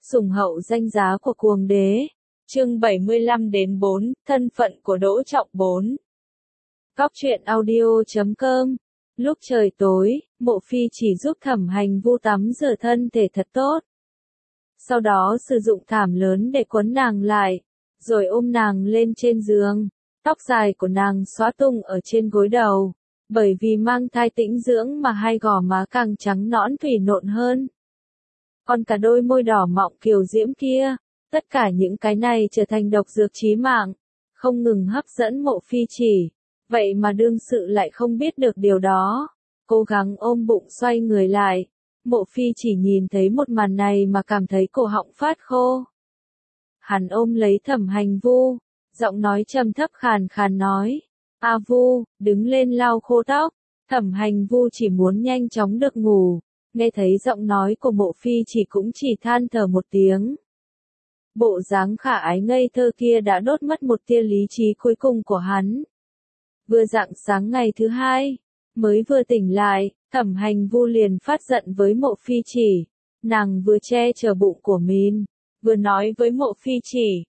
Sủng hậu danh giá của cuồng đế. Chương 75-4, thân phận của Đỗ Trọng 4. Góc truyện audio.com. Lúc trời tối, Mộ Phi chỉ giúp Thẩm Hành Vu tắm rửa thân thể thật tốt. Sau đó sử dụng thảm lớn để quấn nàng lại, rồi ôm nàng lên trên giường. Tóc dài của nàng xõa tung ở trên gối đầu, bởi vì mang thai tĩnh dưỡng mà hai gò má càng trắng nõn thủy nộn hơn. Còn cả đôi môi đỏ mọng kiều diễm kia, tất cả những cái này trở thành độc dược chí mạng, không ngừng hấp dẫn Mộ Phi chỉ. Vậy mà đương sự lại không biết được điều đó. Cố gắng ôm bụng xoay người lại, Mộ Phi chỉ nhìn thấy một màn này mà cảm thấy cổ họng phát khô. Hắn ôm lấy Thẩm Hành Vu, giọng nói trầm thấp khàn khàn nói: "A Vu, đứng lên lau khô tóc." Thẩm Hành Vu chỉ muốn nhanh chóng được ngủ, nghe thấy giọng nói của Mộ Phi chỉ cũng chỉ than thở một tiếng. Bộ dáng khả ái ngây thơ kia đã đốt mất một tia lý trí cuối cùng của hắn. Vừa rạng sáng ngày thứ hai, mới vừa tỉnh lại, Thẩm Hành Vu liền phát giận với Mộ Phi chỉ. Nàng vừa che chở bụng của mình, vừa nói với Mộ Phi chỉ: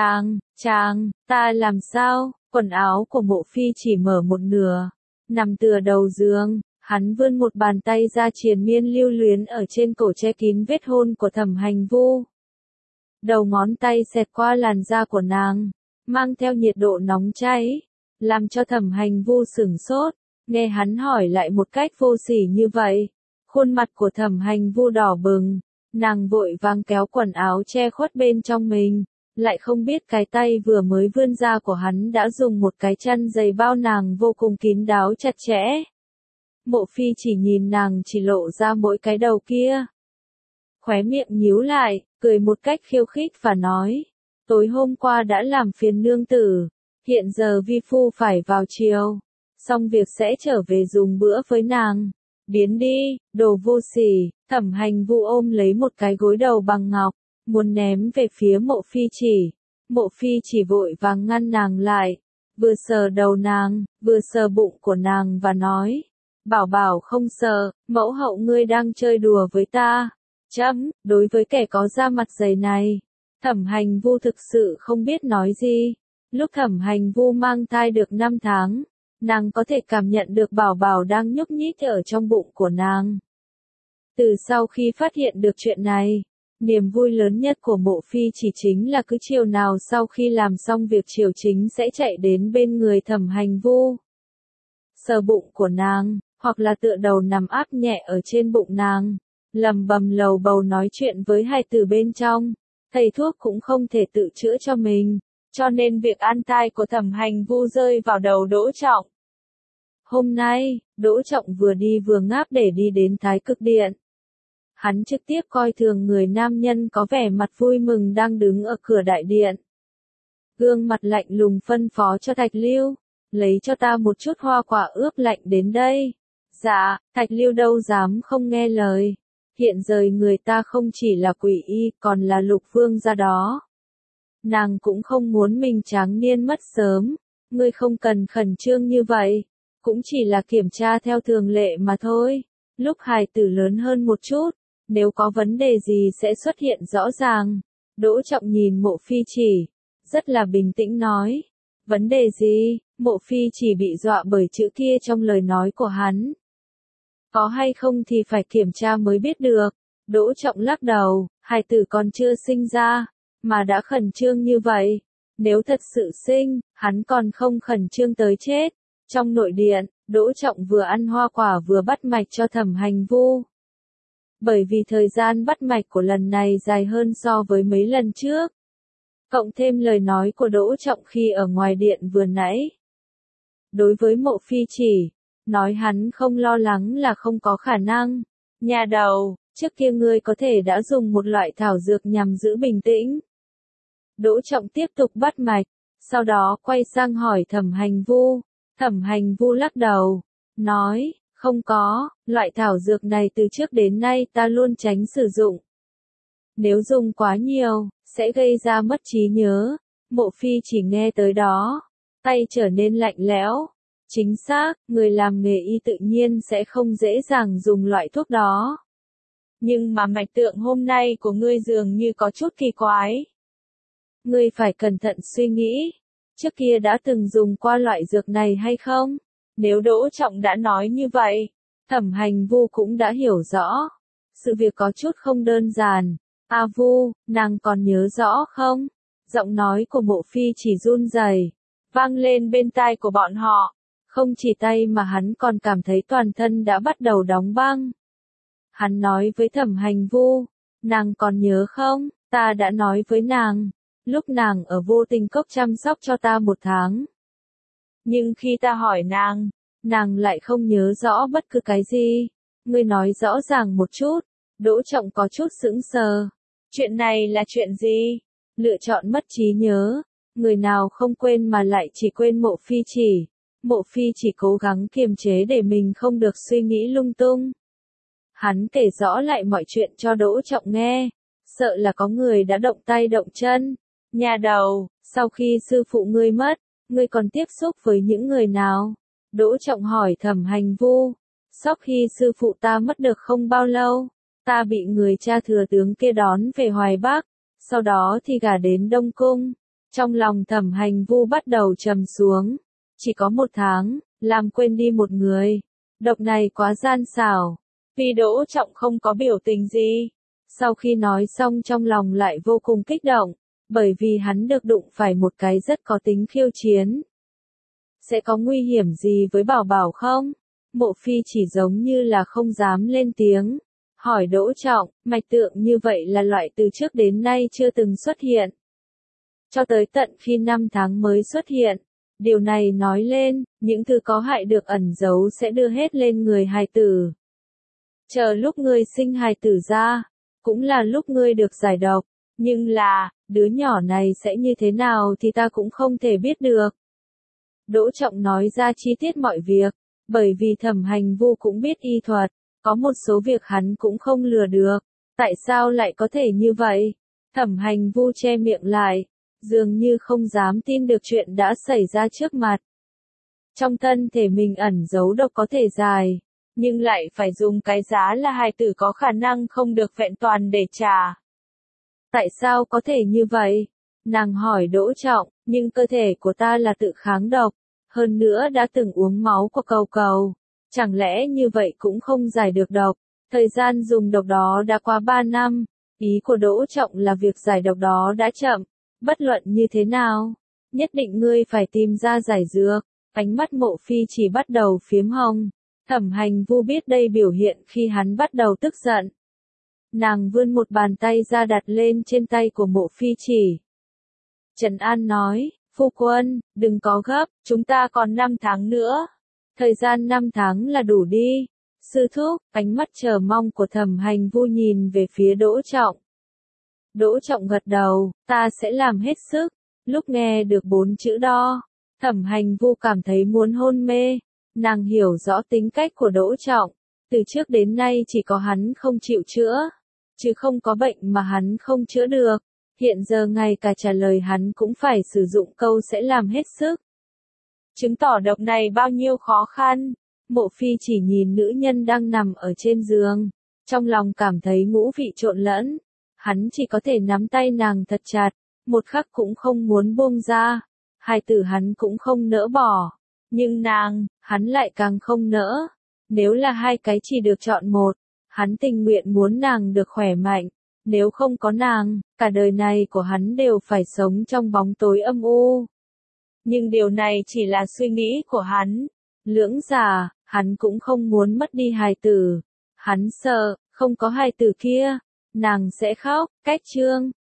Chàng, ta làm sao?" Quần áo của Mộ Phi chỉ mở một nửa, nằm tựa đầu giường, hắn vươn một bàn tay ra triền miên lưu luyến ở trên cổ che kín vết hôn của Thẩm Hành Vu. Đầu ngón tay xẹt qua làn da của nàng, mang theo nhiệt độ nóng cháy, làm cho Thẩm Hành Vu sửng sốt, nghe hắn hỏi lại một cách vô sỉ như vậy. Khuôn mặt của Thẩm Hành Vu đỏ bừng, nàng vội vàng kéo quần áo che khuất bên trong mình, lại không biết cái tay vừa mới vươn ra của hắn đã dùng một cái chăn dày bao nàng vô cùng kín đáo chặt chẽ. Mộ Phi chỉ nhìn nàng chỉ lộ ra mỗi cái đầu kia. Khóe miệng nhíu lại, cười một cách khiêu khích và nói: "Tối hôm qua đã làm phiền nương tử, hiện giờ vi phu phải vào chiều, xong việc sẽ trở về dùng bữa với nàng. Biến đi, đồ vô sỉ." Thẩm Hành Vu ôm lấy một cái gối đầu bằng ngọc, muốn ném về phía Mộ Phi chỉ. Mộ Phi chỉ vội vàng ngăn nàng lại, vừa sờ đầu nàng, vừa sờ bụng của nàng và nói: "Bảo bảo không sợ, mẫu hậu ngươi đang chơi đùa với ta." Đối với kẻ có da mặt dày này, Thẩm Hành Vu thực sự không biết nói gì. Lúc Thẩm Hành Vu mang thai được 5 tháng, nàng có thể cảm nhận được bảo bảo đang nhúc nhích ở trong bụng của nàng. Từ sau khi phát hiện được chuyện này, niềm vui lớn nhất của Mộ Phi chỉ chính là cứ chiều nào sau khi làm xong việc chiều chính sẽ chạy đến bên người Thẩm Hành Vu, sờ bụng của nàng, hoặc là tựa đầu nằm áp nhẹ ở trên bụng nàng, lầm bầm lầu bầu nói chuyện với hài tử bên trong. Thầy thuốc cũng không thể tự chữa cho mình, cho nên việc an thai của Thẩm Hành Vu rơi vào đầu Đỗ Trọng. Hôm nay, Đỗ Trọng vừa đi vừa ngáp để đi đến Thái Cực Điện. Hắn trực tiếp coi thường người nam nhân có vẻ mặt vui mừng đang đứng ở cửa đại điện. Gương mặt lạnh lùng phân phó cho Thạch Lưu: "Lấy cho ta một chút hoa quả ướp lạnh đến đây." Dạ. Thạch Lưu đâu dám không nghe lời. Hiện giờ người ta không chỉ là Quỷ Y còn là Lục Vương gia đó. Nàng cũng không muốn mình tráng niên mất sớm. Ngươi không cần khẩn trương như vậy, cũng chỉ là kiểm tra theo thường lệ mà thôi. Lúc hài tử lớn hơn một chút, nếu có vấn đề gì sẽ xuất hiện rõ ràng. Đỗ Trọng nhìn Mộ Phi chỉ, rất là bình tĩnh nói: "Vấn đề gì?" Mộ Phi chỉ bị dọa bởi chữ kia trong lời nói của hắn. "Có hay không thì phải kiểm tra mới biết được." Đỗ Trọng lắc đầu: "Hài tử còn chưa sinh ra, mà đã khẩn trương như vậy. Nếu thật sự sinh, hắn còn không khẩn trương tới chết." Trong nội điện, Đỗ Trọng vừa ăn hoa quả vừa bắt mạch cho Thẩm Hành Vu. Bởi vì thời gian bắt mạch của lần này dài hơn so với mấy lần trước, cộng thêm lời nói của Đỗ Trọng khi ở ngoài điện vừa nãy. Đối với Mộ Phi chỉ, nói hắn không lo lắng là không có khả năng. "Nhà đầu, trước kia ngươi có thể đã dùng một loại thảo dược nhằm giữ bình tĩnh." Đỗ Trọng tiếp tục bắt mạch, sau đó quay sang hỏi Thẩm Hành Vu. Thẩm Hành Vu lắc đầu, nói: "Không có, loại thảo dược này từ trước đến nay ta luôn tránh sử dụng. Nếu dùng quá nhiều, sẽ gây ra mất trí nhớ." Mộ Phi chỉ nghe tới đó, tay trở nên lạnh lẽo. Chính xác, người làm nghề y tự nhiên sẽ không dễ dàng dùng loại thuốc đó. Nhưng mà mạch tượng hôm nay của ngươi dường như có chút kỳ quái. Ngươi phải cẩn thận suy nghĩ. Trước kia đã từng dùng qua loại dược này hay không? Nếu Đỗ Trọng đã nói như vậy, Thẩm Hành Vu cũng đã hiểu rõ. Sự việc có chút không đơn giản. A Vu, nàng còn nhớ rõ không? Giọng nói của Mộ Phi chỉ run rẩy, vang lên bên tai của bọn họ. Không chỉ tay mà hắn còn cảm thấy toàn thân đã bắt đầu đóng băng. Hắn nói với Thẩm Hành Vu, nàng còn nhớ không? Ta đã nói với nàng, lúc nàng ở Vô Tình Cốc chăm sóc cho ta 1 tháng. Nhưng khi ta hỏi nàng lại không nhớ rõ bất cứ cái gì. Ngươi nói rõ ràng một chút. Đỗ Trọng có chút sững sờ. Chuyện này là chuyện gì? Lựa chọn mất trí nhớ. Người nào không quên mà lại chỉ quên Mộ Phi chỉ. Mộ Phi chỉ cố gắng kiềm chế để mình không được suy nghĩ lung tung. Hắn kể rõ lại mọi chuyện cho Đỗ Trọng nghe. Sợ là có người đã động tay động chân. Nhà đầu, sau khi sư phụ ngươi mất, ngươi còn tiếp xúc với những người nào? Đỗ Trọng hỏi Thẩm Hành Vu. Sau khi sư phụ ta mất được không bao lâu, ta bị người cha thừa tướng kia đón về Hoài Bắc, sau đó thì gả đến Đông Cung. Trong lòng Thẩm Hành Vu bắt đầu trầm xuống. Chỉ có 1 tháng, làm quên đi một người. Độc này quá gian xảo. Vì Đỗ Trọng không có biểu tình gì. Sau khi nói xong trong lòng lại vô cùng kích động, bởi vì hắn được đụng phải một cái rất có tính khiêu chiến. Sẽ có nguy hiểm gì với Bảo Bảo không? Mộ Phi chỉ giống như là không dám lên tiếng. Hỏi Đỗ Trọng, mạch tượng như vậy là loại từ trước đến nay chưa từng xuất hiện. Cho tới tận khi 5 tháng mới xuất hiện. Điều này nói lên, những thứ có hại được ẩn giấu sẽ đưa hết lên người hài tử. Chờ lúc ngươi sinh hài tử ra, cũng là lúc ngươi được giải độc. Nhưng là, đứa nhỏ này sẽ như thế nào thì ta cũng không thể biết được. Đỗ Trọng nói ra chi tiết mọi việc, bởi vì Thẩm Hành Vu cũng biết y thuật, có một số việc hắn cũng không lừa được. Tại sao lại có thể như vậy? Thẩm Hành Vu che miệng lại, dường như không dám tin được chuyện đã xảy ra trước mặt. Trong thân thể mình ẩn giấu độc có thể dài, nhưng lại phải dùng cái giá là hài tử có khả năng không được vẹn toàn để trả. Tại sao có thể như vậy? Nàng hỏi Đỗ Trọng, nhưng cơ thể của ta là tự kháng độc, hơn nữa đã từng uống máu của cầu cầu. Chẳng lẽ như vậy cũng không giải được độc? Thời gian dùng độc đó đã qua 3 năm, ý của Đỗ Trọng là việc giải độc đó đã chậm. Bất luận như thế nào, nhất định ngươi phải tìm ra giải dược. Ánh mắt Mộ Phi chỉ bắt đầu phiếm hồng. Thẩm Hành Vu biết đây biểu hiện khi hắn bắt đầu tức giận. Nàng vươn một bàn tay ra đặt lên trên tay của Mộ Phi chỉ. Trần An nói, phu quân, đừng có gấp, chúng ta còn 5 tháng nữa. Thời gian 5 tháng là đủ đi. Sư thúc, ánh mắt chờ mong của Thẩm Hành Vu nhìn về phía Đỗ Trọng. Đỗ Trọng gật đầu, ta sẽ làm hết sức. Lúc nghe được 4 chữ đó, Thẩm Hành Vu cảm thấy muốn hôn mê. Nàng hiểu rõ tính cách của Đỗ Trọng. Từ trước đến nay chỉ có hắn không chịu chữa, chứ không có bệnh mà hắn không chữa được. Hiện giờ ngay cả trả lời hắn cũng phải sử dụng câu sẽ làm hết sức. Chứng tỏ độc này bao nhiêu khó khăn. Mộ Phi chỉ nhìn nữ nhân đang nằm ở trên giường, trong lòng cảm thấy ngũ vị trộn lẫn. Hắn chỉ có thể nắm tay nàng thật chặt, một khắc cũng không muốn buông ra. Hài tử hắn cũng không nỡ bỏ, nhưng nàng, hắn lại càng không nỡ. Nếu là hai cái chỉ được chọn một, hắn tình nguyện muốn nàng được khỏe mạnh. Nếu không có nàng, cả đời này của hắn đều phải sống trong bóng tối âm u. Nhưng điều này chỉ là suy nghĩ của hắn. Lưỡng giả, hắn cũng không muốn mất đi hài tử. Hắn sợ, không có hài tử kia, nàng sẽ khóc. Cách chương